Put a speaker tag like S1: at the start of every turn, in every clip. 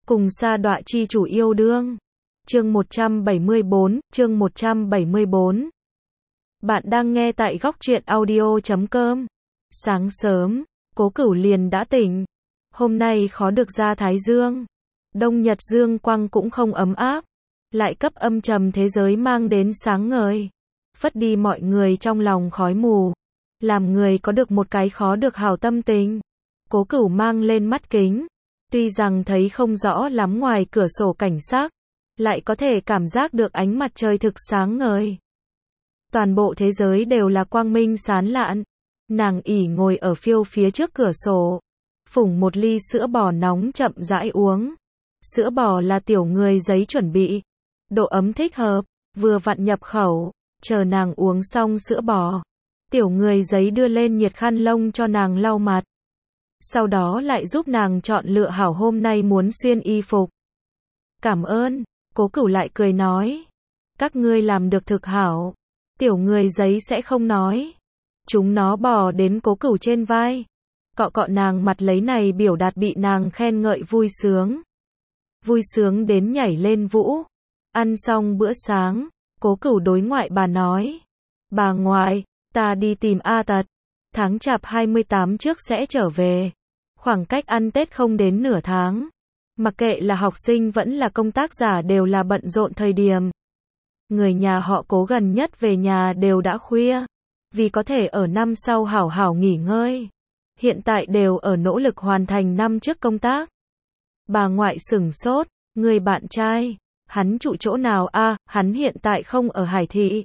S1: cùng sa đọa chi chủ yêu đương. Chương 174, chương 174. Bạn đang nghe tại góc truyện audio.com. Sáng sớm, Cố Cửu liền đã tỉnh. Hôm nay khó được ra thái dương. Đông nhật dương quang cũng không ấm áp, lại cấp âm trầm thế giới mang đến sáng ngời, phất đi mọi người trong lòng khói mù, làm người có được một cái khó được hảo tâm tình. Cố Cửu mang lên mắt kính, tuy rằng thấy không rõ lắm ngoài cửa sổ cảnh sắc, lại có thể cảm giác được ánh mặt trời thực sáng ngời. Toàn bộ thế giới đều là quang minh sáng lạn. Nàng ỉ ngồi ở phiêu phía trước cửa sổ, phủng một ly sữa bò nóng chậm rãi uống. Sữa bò là tiểu người giấy chuẩn bị, độ ấm thích hợp, vừa vặn nhập khẩu. Chờ nàng uống xong sữa bò, tiểu người giấy đưa lên nhiệt khăn lông cho nàng lau mặt, sau đó lại giúp nàng chọn lựa hảo hôm nay muốn xuyên y phục. Cảm ơn, Cố Cửu lại cười nói. Các ngươi làm được thực hảo. Tiểu người giấy sẽ không nói. Chúng nó bò đến Cố Cửu trên vai, cọ cọ nàng mặt lấy này biểu đạt bị nàng khen ngợi vui sướng. Vui sướng đến nhảy lên vũ. Ăn xong bữa sáng, Cố Cửu đối ngoại bà nói. Bà ngoại, ta đi tìm A Tật. Tháng chạp 28 trước sẽ trở về. Khoảng cách ăn Tết không đến nửa tháng. Mặc kệ là học sinh vẫn là công tác giả đều là bận rộn thời điểm. Người nhà họ Cố gần nhất về nhà đều đã khuya, vì có thể ở năm sau hảo hảo nghỉ ngơi. Hiện tại đều ở nỗ lực hoàn thành năm trước công tác. Bà ngoại sửng sốt, người bạn trai, hắn trụ chỗ nào a? Hắn hiện tại không ở Hải Thị,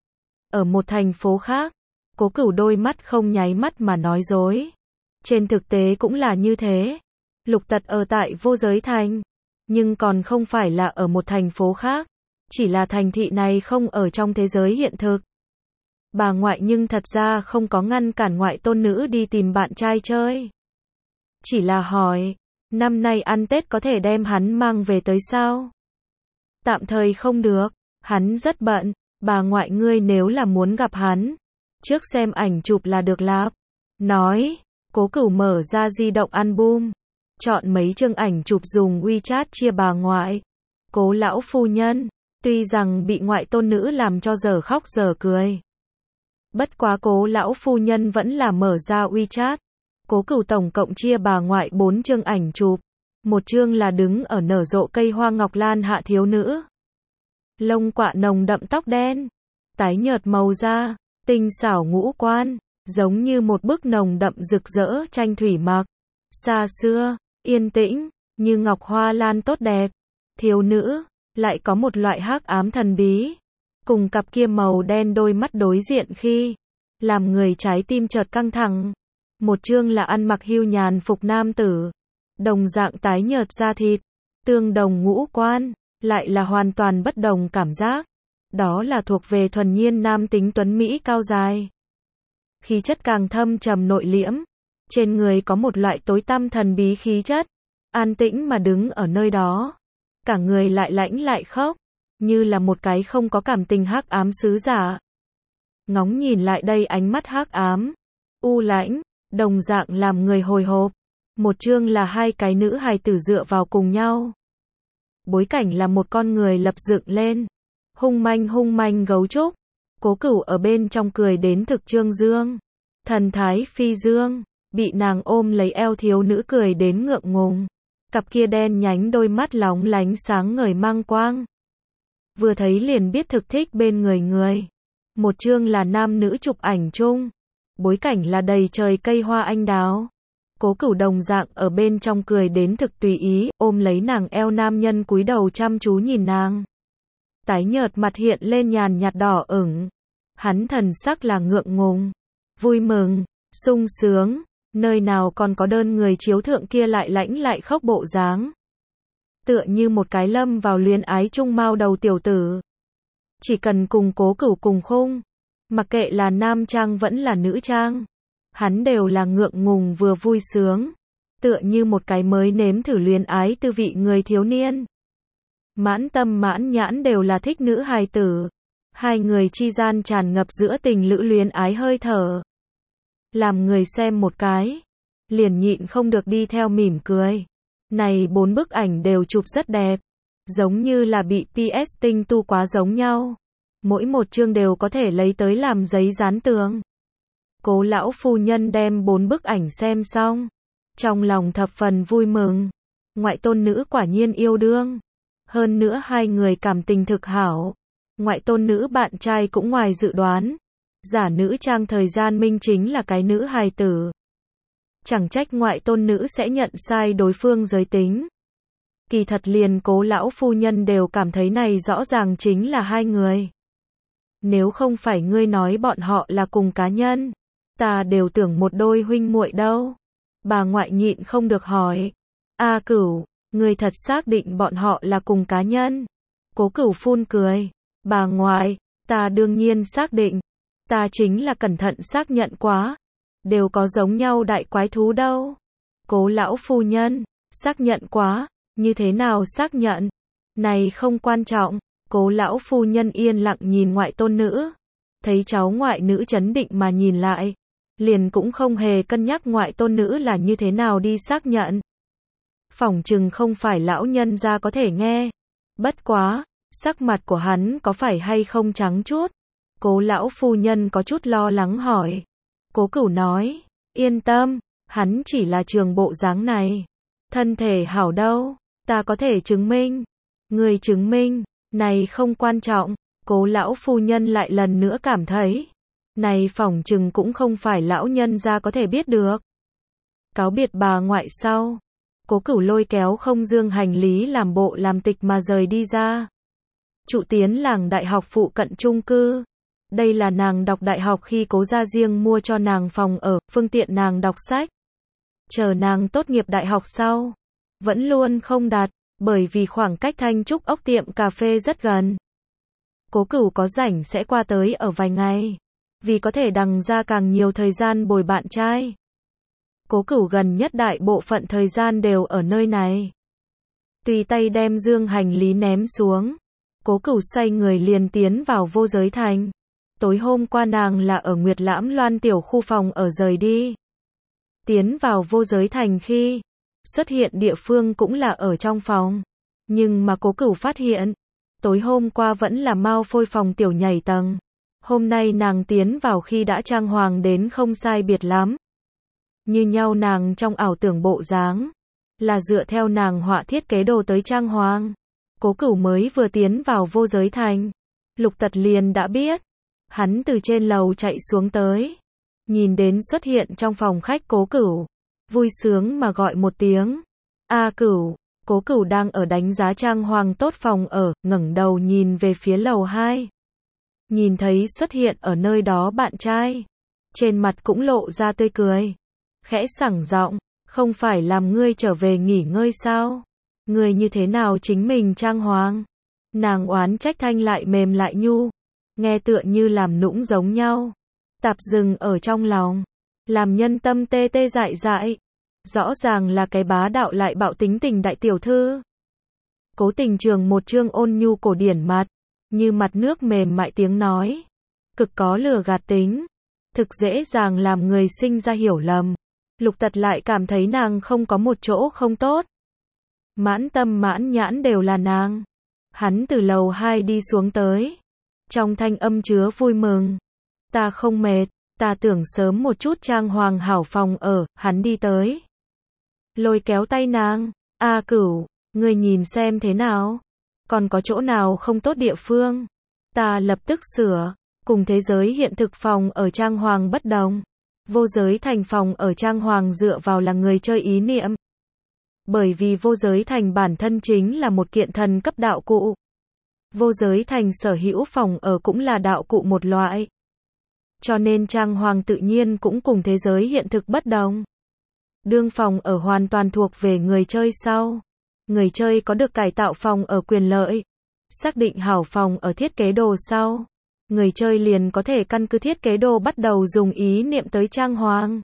S1: ở một thành phố khác. Cố Cửu đôi mắt không nháy mắt mà nói dối. Trên thực tế cũng là như thế. Lục Tật ở tại Vô Giới Thành, nhưng còn không phải là ở một thành phố khác, chỉ là thành thị này không ở trong thế giới hiện thực. Bà ngoại nhưng thật ra không có ngăn cản ngoại tôn nữ đi tìm bạn trai chơi. Chỉ là hỏi, năm nay ăn Tết có thể đem hắn mang về tới sao? Tạm thời không được, hắn rất bận. Bà ngoại ngươi nếu là muốn gặp hắn, trước xem ảnh chụp là được lạp. Nói, Cố Cửu mở ra di động album, chọn mấy chương ảnh chụp dùng WeChat chia bà ngoại. Cố lão phu nhân, tuy rằng bị ngoại tôn nữ làm cho giờ khóc giờ cười, bất quá Cố lão phu nhân vẫn là mở ra WeChat. Cố Cửu tổng cộng chia bà ngoại 4 chương ảnh chụp. Một chương là đứng ở nở rộ cây hoa ngọc lan hạ thiếu nữ. Lông quạ nồng đậm tóc đen, tái nhợt màu da, tinh xảo ngũ quan, giống như một bức nồng đậm rực rỡ tranh thủy mặc. Xa xưa, yên tĩnh, như ngọc hoa lan tốt đẹp. Thiếu nữ, lại có một loại hắc ám thần bí. Cùng cặp kia màu đen đôi mắt đối diện khi, làm người trái tim chợt căng thẳng. Một chương là ăn mặc hưu nhàn phục nam tử, đồng dạng tái nhợt da thịt, tương đồng ngũ quan, lại là hoàn toàn bất đồng cảm giác. Đó là thuộc về thuần nhiên nam tính tuấn Mỹ cao dài. Khí chất càng thâm trầm nội liễm. Trên người có một loại tối tăm thần bí khí chất. An tĩnh mà đứng ở nơi đó. Cả người lại lãnh lại khốc. Như là một cái không có cảm tình hắc ám sứ giả. Ngóng nhìn lại đây ánh mắt hắc ám, u lãnh, đồng dạng làm người hồi hộp. Một chương là hai cái nữ hài tử dựa vào cùng nhau. Bối cảnh là một con người lập dựng lên. Hung manh gấu trúc. Cố Cửu ở bên trong cười đến thực trương dương. Thần thái phi dương. Bị nàng ôm lấy eo thiếu nữ cười đến ngượng ngùng. Cặp kia đen nhánh đôi mắt lóng lánh sáng ngời mang quang. Vừa thấy liền biết thực thích bên người. Một chương là nam nữ chụp ảnh chung. Bối cảnh là đầy trời cây hoa anh đào. Cố Cửu đồng dạng ở bên trong cười đến thực tùy ý, ôm lấy nàng eo nam nhân cúi đầu chăm chú nhìn nàng. Tái nhợt mặt hiện lên nhàn nhạt đỏ ửng. Hắn thần sắc là ngượng ngùng, vui mừng, sung sướng, nơi nào còn có đơn người chiếu thượng kia lại lãnh lại khốc bộ dáng. Tựa như một cái lâm vào luyến ái trung mao đầu tiểu tử. Chỉ cần cùng Cố Cửu cùng khung, mặc kệ là nam trang vẫn là nữ trang, hắn đều là ngượng ngùng vừa vui sướng, tựa như một cái mới nếm thử luyến ái tư vị người thiếu niên. Mãn tâm mãn nhãn đều là thích nữ hài tử. Hai người chi gian tràn ngập giữa tình lữ luyến ái hơi thở. Làm người xem một cái, liền nhịn không được đi theo mỉm cười. Này 4 bức ảnh đều chụp rất đẹp. Giống như là bị PS tinh tu quá giống nhau. Mỗi một chương đều có thể lấy tới làm giấy dán tường. Cố lão phu nhân đem 4 bức ảnh xem xong. Trong lòng thập phần vui mừng. Ngoại tôn nữ quả nhiên yêu đương. Hơn nữa hai người cảm tình thực hảo. Ngoại tôn nữ bạn trai cũng ngoài dự đoán. Giả nữ trang thời gian minh chính là cái nữ hài tử. Chẳng trách ngoại tôn nữ sẽ nhận sai đối phương giới tính. Kỳ thật liền Cố lão phu nhân đều cảm thấy này rõ ràng chính là hai người. Nếu không phải ngươi nói bọn họ là cùng cá nhân, ta đều tưởng một đôi huynh muội đâu. Bà ngoại nhịn không được hỏi. A Cửu, ngươi thật xác định bọn họ là cùng cá nhân? Cố Cửu phun cười. Bà ngoại, ta đương nhiên xác định. Ta chính là cẩn thận xác nhận quá. Đều có giống nhau đại quái thú đâu. Cố lão phu nhân, xác nhận quá. Như thế nào xác nhận? Này không quan trọng. Cố lão phu nhân yên lặng nhìn ngoại tôn nữ. Thấy cháu ngoại nữ chấn định mà nhìn lại. Liền cũng không hề cân nhắc ngoại tôn nữ là như thế nào đi xác nhận. Phỏng chừng không phải lão nhân gia có thể nghe. Bất quá, sắc mặt của hắn có phải hay không trắng chút? Cố lão phu nhân có chút lo lắng hỏi. Cố Cửu nói, yên tâm, hắn chỉ là trường bộ dáng này. Thân thể hảo đâu, ta có thể chứng minh. Người chứng minh, này không quan trọng. Cố lão phu nhân lại lần nữa cảm thấy. Này phỏng chừng cũng không phải lão nhân gia có thể biết được. Cáo biệt bà ngoại sau. Cố Cửu lôi kéo Không Dương hành lý làm bộ làm tịch mà rời đi ra. Trụ tiến làng đại học phụ cận chung cư. Đây là nàng đọc đại học khi Cố gia riêng mua cho nàng phòng ở, phương tiện nàng đọc sách. Chờ nàng tốt nghiệp đại học sau, vẫn luôn không đặt, bởi vì khoảng cách Thanh Trúc ốc tiệm cà phê rất gần. Cố Cửu có rảnh sẽ qua tới ở vài ngày, vì có thể đằng ra càng nhiều thời gian bồi bạn trai. Cố Cửu gần nhất đại bộ phận thời gian đều ở nơi này. Tùy tay đem dương hành lý ném xuống, Cố Cửu xoay người liền tiến vào Vô Giới Thành. Tối hôm qua nàng là ở Nguyệt Lãm Loan tiểu khu phòng ở rời đi. Tiến vào Vô Giới Thành khi xuất hiện địa phương cũng là ở trong phòng. Nhưng mà Cố Cửu phát hiện, tối hôm qua vẫn là Mao Phôi phòng tiểu nhảy tầng. Hôm nay nàng tiến vào khi đã trang hoàng đến không sai biệt lắm. Như nhau nàng trong ảo tưởng bộ dáng, là dựa theo nàng họa thiết kế đồ tới trang hoàng. Cố Cửu mới vừa tiến vào Vô Giới Thành, Lục Tật liền đã biết. Hắn từ trên lầu chạy xuống tới, nhìn đến xuất hiện trong phòng khách Cố Cửu, vui sướng mà gọi một tiếng. A Cửu. Cố Cửu đang ở đánh giá trang hoàng tốt phòng ở, ngẩng đầu nhìn về phía lầu 2. Nhìn thấy xuất hiện ở nơi đó bạn trai, trên mặt cũng lộ ra tươi cười. Khẽ sảng giọng, không phải làm ngươi trở về nghỉ ngơi sao? Ngươi như thế nào chính mình trang hoàng? Nàng oán trách thanh lại mềm lại nhu, nghe tựa như làm nũng giống nhau. Tạp dừng ở trong lòng, làm nhân tâm tê tê dại dại. Rõ ràng là cái bá đạo lại bạo tính tình đại tiểu thư. Cố Tình Trường một trương ôn nhu cổ điển mặt, như mặt nước mềm mại tiếng nói, cực có lừa gạt tính, thực dễ dàng làm người sinh ra hiểu lầm. Lục Tật lại cảm thấy nàng không có một chỗ không tốt. Mãn tâm mãn nhãn đều là nàng. Hắn từ lầu 2 đi xuống tới, trong thanh âm chứa vui mừng. Ta không mệt, ta tưởng sớm một chút trang hoàng hảo phòng ở. Hắn đi tới, lôi kéo tay nàng. A Cửu, ngươi nhìn xem thế nào? Còn có chỗ nào không tốt địa phương? Ta lập tức sửa. Cùng thế giới hiện thực phòng ở trang hoàng bất đồng. Vô Giới Thành phòng ở trang hoàng dựa vào là người chơi ý niệm. Bởi vì Vô Giới Thành bản thân chính là một kiện thần cấp đạo cụ. Vô Giới Thành sở hữu phòng ở cũng là đạo cụ một loại. Cho nên trang hoàng tự nhiên cũng cùng thế giới hiện thực bất đồng. Đương phòng ở hoàn toàn thuộc về người chơi sau. Người chơi có được cải tạo phòng ở quyền lợi. Xác định hảo phòng ở thiết kế đồ sau. Người chơi liền có thể căn cứ thiết kế đồ bắt đầu dùng ý niệm tới trang hoàng.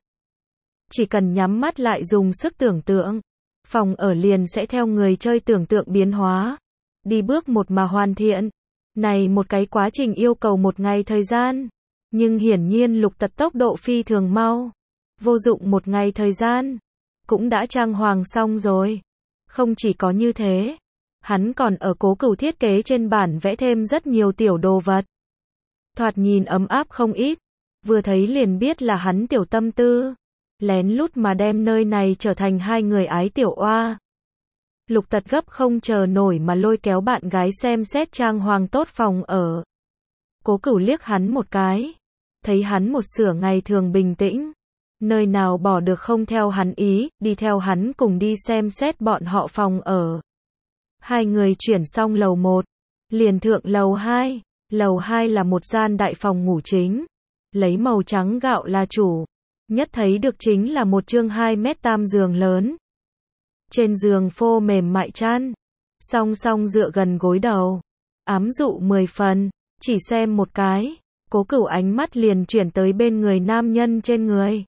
S1: Chỉ cần nhắm mắt lại dùng sức tưởng tượng, phòng ở liền sẽ theo người chơi tưởng tượng biến hóa. Đi bước một mà hoàn thiện. Này một cái quá trình yêu cầu một ngày thời gian. Nhưng hiển nhiên Lục Tật tốc độ phi thường mau. Vô dụng một ngày thời gian, cũng đã trang hoàng xong rồi. Không chỉ có như thế, hắn còn ở Cố Cửu thiết kế trên bản vẽ thêm rất nhiều tiểu đồ vật. Thoạt nhìn ấm áp không ít, vừa thấy liền biết là hắn tiểu tâm tư, lén lút mà đem nơi này trở thành hai người ái tiểu oa. Lục Tật gấp không chờ nổi mà lôi kéo bạn gái xem xét trang hoàng tốt phòng ở. Cố Cửu liếc hắn một cái, thấy hắn một sửa ngày thường bình tĩnh, nơi nào bỏ được không theo hắn ý, đi theo hắn cùng đi xem xét bọn họ phòng ở. Hai người chuyển xong lầu 1, liền thượng lầu 2. Lầu 2 là một gian đại phòng ngủ chính, lấy màu trắng gạo là chủ, nhất thấy được chính là một chương 2 mét tam giường lớn. Trên giường phô mềm mại chăn, song song dựa gần gối đầu, ám dụ 10 phần, chỉ xem một cái, Cố Cửu ánh mắt liền chuyển tới bên người nam nhân trên người.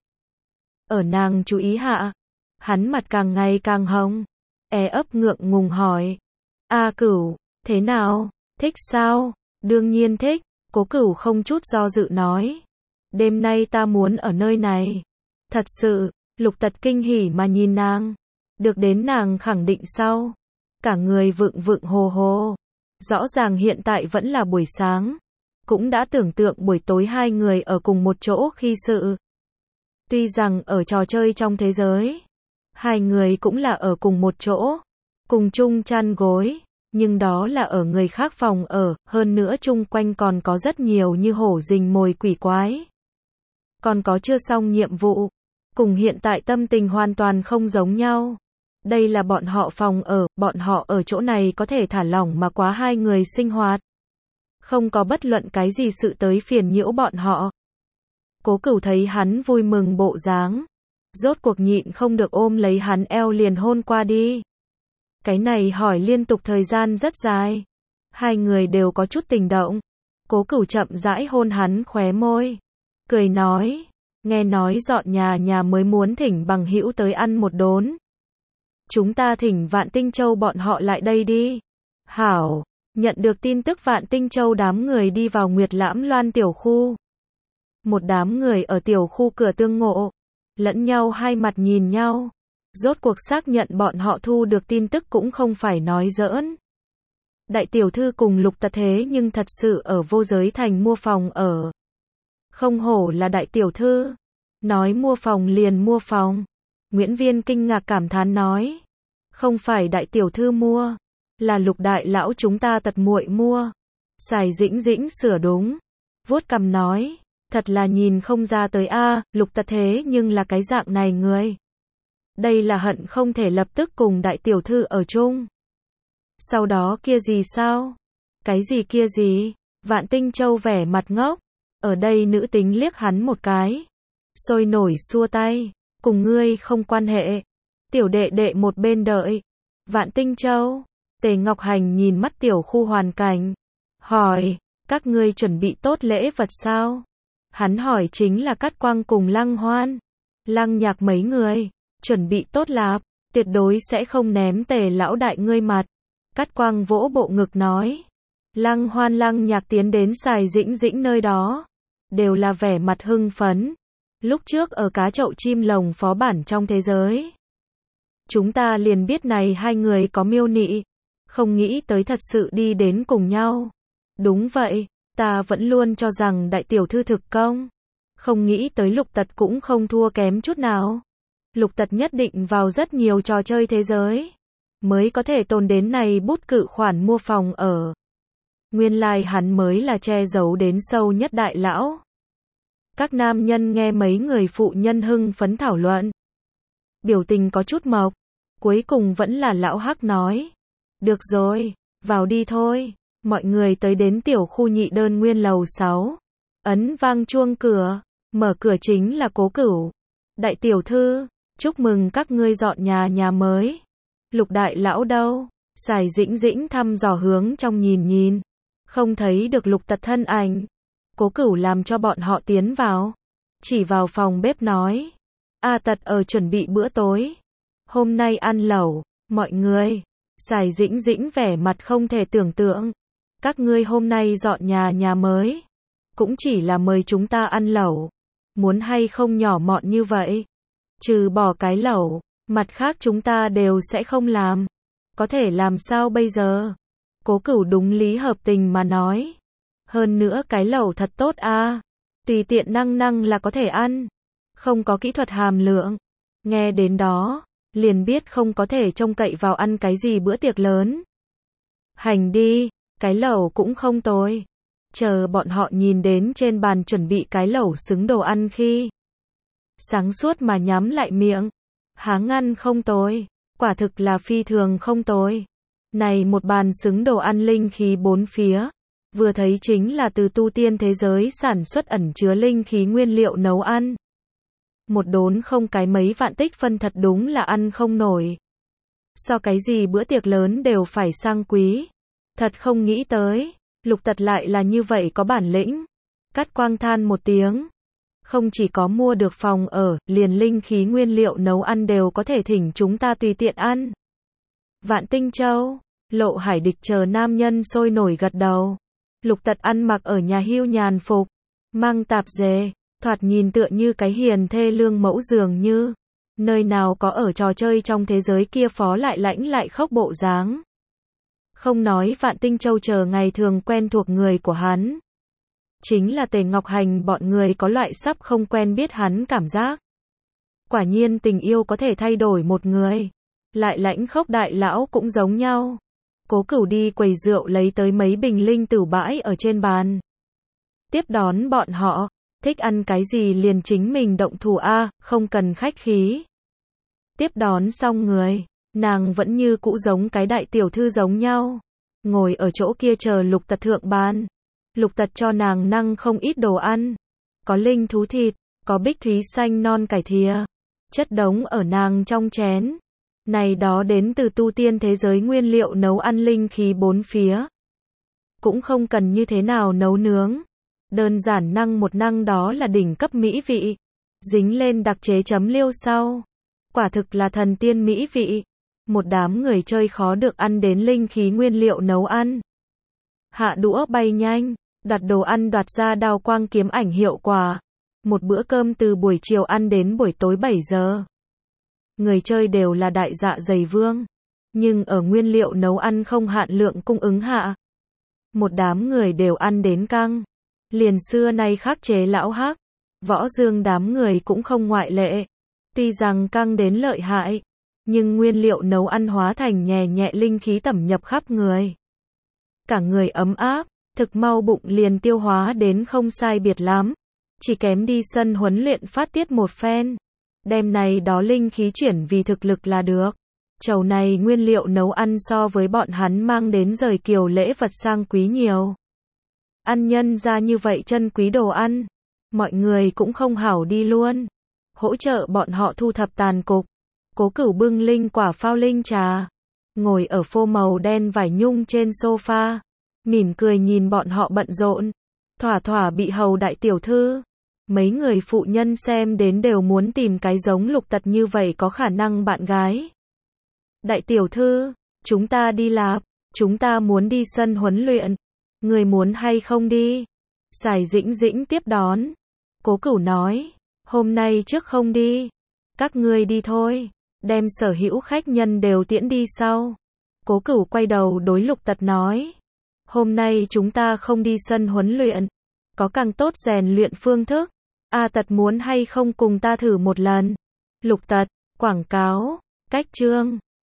S1: Ở nàng chú ý hạ, hắn mặt càng ngày càng hồng, ấp ngượng ngùng hỏi, A Cửu, thế nào, thích sao? Đương nhiên thích, Cố Cửu không chút do dự nói. Đêm nay ta muốn ở nơi này. Thật sự, Lục Tật kinh hỉ mà nhìn nàng. Được đến nàng khẳng định sau. Cả người vựng vựng hồ hồ. Rõ ràng hiện tại vẫn là buổi sáng. Cũng đã tưởng tượng buổi tối hai người ở cùng một chỗ khi sự. Tuy rằng ở trò chơi trong thế giới, hai người cũng là ở cùng một chỗ, cùng chung chăn gối. Nhưng đó là ở người khác phòng ở, hơn nữa chung quanh còn có rất nhiều như hổ rình mồi quỷ quái. Còn có chưa xong nhiệm vụ, cùng hiện tại tâm tình hoàn toàn không giống nhau. Đây là bọn họ phòng ở, bọn họ ở chỗ này có thể thả lỏng mà quá hai người sinh hoạt. Không có bất luận cái gì sự tới phiền nhiễu bọn họ. Cố Cửu thấy hắn vui mừng bộ dáng, rốt cuộc nhịn không được ôm lấy hắn eo liền hôn qua đi. Cái này hỏi liên tục thời gian rất dài. Hai người đều có chút tình động. Cố Cửu chậm rãi hôn hắn khóe môi. Cười nói, nghe nói dọn nhà mới muốn thỉnh bằng hữu tới ăn một đốn. Chúng ta thỉnh Vạn Tinh Châu bọn họ lại đây đi. Hảo, nhận được tin tức Vạn Tinh Châu đám người đi vào Nguyệt Lãm Loan tiểu khu. Một đám người ở tiểu khu cửa tương ngộ, lẫn nhau hai mặt nhìn nhau. Rốt cuộc xác nhận bọn họ thu được tin tức cũng không phải nói giỡn. Đại tiểu thư cùng Lục Tật thế nhưng thật sự ở Vô Giới Thành mua phòng ở. Không hổ là đại tiểu thư. Nói mua phòng liền mua phòng. Nguyễn Viên kinh ngạc cảm thán nói. Không phải đại tiểu thư mua. Là Lục đại lão chúng ta Tật muội mua. Sài Dĩnh Dĩnh sửa đúng. Vuốt cằm nói. Thật là nhìn không ra tới a, Lục Tật thế nhưng là cái dạng này người. Đây là hận không thể lập tức cùng đại tiểu thư ở chung. Sau đó kia gì sao? Cái gì kia gì? Vạn Tinh Châu vẻ mặt ngốc. Ở đây nữ tính liếc hắn một cái. Sôi nổi xua tay. Cùng ngươi không quan hệ. Tiểu đệ đệ một bên đợi. Vạn Tinh Châu. Tề Ngọc Hành nhìn mắt tiểu khu hoàn cảnh. Hỏi, các ngươi chuẩn bị tốt lễ vật sao? Hắn hỏi chính là Cát Quang cùng Lăng Hoan. Lăng Nhạc mấy người. Chuẩn bị tốt lạp, tuyệt đối sẽ không ném Tề lão đại ngươi mặt. Cát Quang vỗ bộ ngực nói. Lăng Hoan Lăng Nhạc tiến đến Sài Dĩnh Dĩnh nơi đó. Đều là vẻ mặt hưng phấn. Lúc trước ở cá chậu chim lồng phó bản trong thế giới. Chúng ta liền biết này hai người có miêu nị. Không nghĩ tới thật sự đi đến cùng nhau. Đúng vậy, ta vẫn luôn cho rằng đại tiểu thư thực công. Không nghĩ tới Lục Tật cũng không thua kém chút nào. Lục Tật nhất định vào rất nhiều trò chơi thế giới, mới có thể tồn đến này bút cự khoản mua phòng ở. Nguyên lai hắn mới là che giấu đến sâu nhất đại lão. Các nam nhân nghe mấy người phụ nhân hưng phấn thảo luận. Biểu tình có chút mộc. Cuối cùng vẫn là lão Hắc nói. Được rồi, vào đi thôi. Mọi người tới đến tiểu khu nhị đơn nguyên lầu 6. Ấn vang chuông cửa. Mở cửa chính là Cố Cửu. Đại tiểu thư, chúc mừng các ngươi dọn nhà mới. Lục đại lão đâu? Sài Dĩnh Dĩnh thăm dò hướng trong nhìn. Không thấy được Lục Tật thân ảnh. Cố Cửu làm cho bọn họ tiến vào. Chỉ vào phòng bếp nói. A Tật ở chuẩn bị bữa tối. Hôm nay ăn lẩu, mọi người. Sài Dĩnh Dĩnh vẻ mặt không thể tưởng tượng. Các ngươi hôm nay dọn nhà mới. Cũng chỉ là mời chúng ta ăn lẩu. Muốn hay không nhỏ mọn như vậy. Trừ bỏ cái lẩu, Mặt khác chúng ta đều sẽ không làm. Có thể làm sao bây giờ? Cố Cửu đúng lý hợp tình mà nói. Hơn nữa cái lẩu thật tốt a, tùy tiện năng năng là có thể ăn. Không có kỹ thuật hàm lượng. Nghe đến đó, liền biết không có thể trông cậy vào ăn cái gì bữa tiệc lớn. Hành đi, cái lẩu cũng không tồi. Chờ bọn họ nhìn đến trên bàn chuẩn bị cái lẩu xứng đồ ăn khi sáng suốt mà nhắm lại miệng. Háng ăn không tồi, quả thực là phi thường không tồi. Này một bàn xứng đồ ăn linh khí bốn phía, vừa thấy chính là từ tu tiên thế giới sản xuất ẩn chứa linh khí nguyên liệu nấu ăn. Một đốn không cái mấy vạn tích phân thật đúng là ăn không nổi. So cái gì bữa tiệc lớn đều phải sang quý. Thật không nghĩ tới, Lục Tật lại là như vậy có bản lĩnh. Cắt quang than một tiếng. Không chỉ có mua được phòng ở, liền linh khí nguyên liệu nấu ăn đều có thể thỉnh chúng ta tùy tiện ăn. Vạn Tinh Châu, Lộ Hải Địch chờ nam nhân sôi nổi gật đầu. Lục Tật ăn mặc ở nhà hưu nhàn phục, mang tạp dề, thoạt nhìn tựa như cái hiền thê lương mẫu dường như. Nơi nào có ở trò chơi trong thế giới kia phó lại lãnh lại khốc bộ dáng. Không nói Vạn Tinh Châu chờ ngày thường quen thuộc người của hắn. Chính là Tề Ngọc Hành bọn người có loại sắp không quen biết hắn cảm giác. Quả nhiên tình yêu có thể thay đổi một người. Lại lãnh khốc đại lão cũng giống nhau. Cố Cửu đi quầy rượu lấy tới mấy bình linh tửu bãi ở trên bàn. Tiếp đón bọn họ, thích ăn cái gì liền chính mình động thủ a, không cần khách khí. Tiếp đón xong người, nàng vẫn như cũ giống cái đại tiểu thư giống nhau. Ngồi ở chỗ kia chờ Lục Tật thượng bàn. Lục Tật cho nàng năng không ít đồ ăn. Có linh thú thịt, có bích thúy xanh non cải thìa. Chất đống ở nàng trong chén. Này đó đến từ tu tiên thế giới nguyên liệu nấu ăn linh khí bốn phía. Cũng không cần như thế nào nấu nướng. Đơn giản năng một năng đó là đỉnh cấp mỹ vị. Dính lên đặc chế chấm liêu sau. Quả thực là thần tiên mỹ vị. Một đám người chơi khó được ăn đến linh khí nguyên liệu nấu ăn. Hạ đũa bay nhanh, đoạt đồ ăn đoạt ra đao quang kiếm ảnh hiệu quả. Một bữa cơm từ buổi chiều ăn đến buổi tối 7 giờ. Người chơi đều là đại dạ dày vương. Nhưng ở nguyên liệu nấu ăn không hạn lượng cung ứng hạ. Một đám người đều ăn đến căng. Liền xưa nay khắc chế lão hắc. Võ Dương đám người cũng không ngoại lệ. Tuy rằng căng đến lợi hại. Nhưng nguyên liệu nấu ăn hóa thành nhẹ nhẹ linh khí tẩm nhập khắp người. Cả người ấm áp, thực mau bụng liền tiêu hóa đến không sai biệt lắm. Chỉ kém đi sân huấn luyện phát tiết một phen. Đem này đó linh khí chuyển vì thực lực là được. Chầu này nguyên liệu nấu ăn so với bọn hắn mang đến rời kiều lễ vật sang quý nhiều. Ăn nhân ra như vậy chân quý đồ ăn. Mọi người cũng không hảo đi luôn. Hỗ trợ bọn họ thu thập tàn cục. Cố Cửu bưng linh quả phao linh trà. Ngồi ở phô màu đen vải nhung trên sofa. Mỉm cười nhìn bọn họ bận rộn. Thỏa thỏa bị hầu đại tiểu thư. Mấy người phụ nhân xem đến đều muốn tìm cái giống Lục Tật như vậy có khả năng bạn gái. Đại tiểu thư, chúng ta đi lạp, chúng ta muốn đi sân huấn luyện. Người muốn hay không đi? Sải Dĩnh Dĩnh tiếp đón. Cố Cửu nói, hôm nay trước không đi. Các ngươi đi thôi, đem sở hữu khách nhân đều tiễn đi sau. Cố Cửu quay đầu đối Lục Tật nói, hôm nay chúng ta không đi sân huấn luyện. Có càng tốt rèn luyện phương thức. A Tật muốn hay không cùng ta thử một lần? Lục Tật, quảng cáo, cách chương.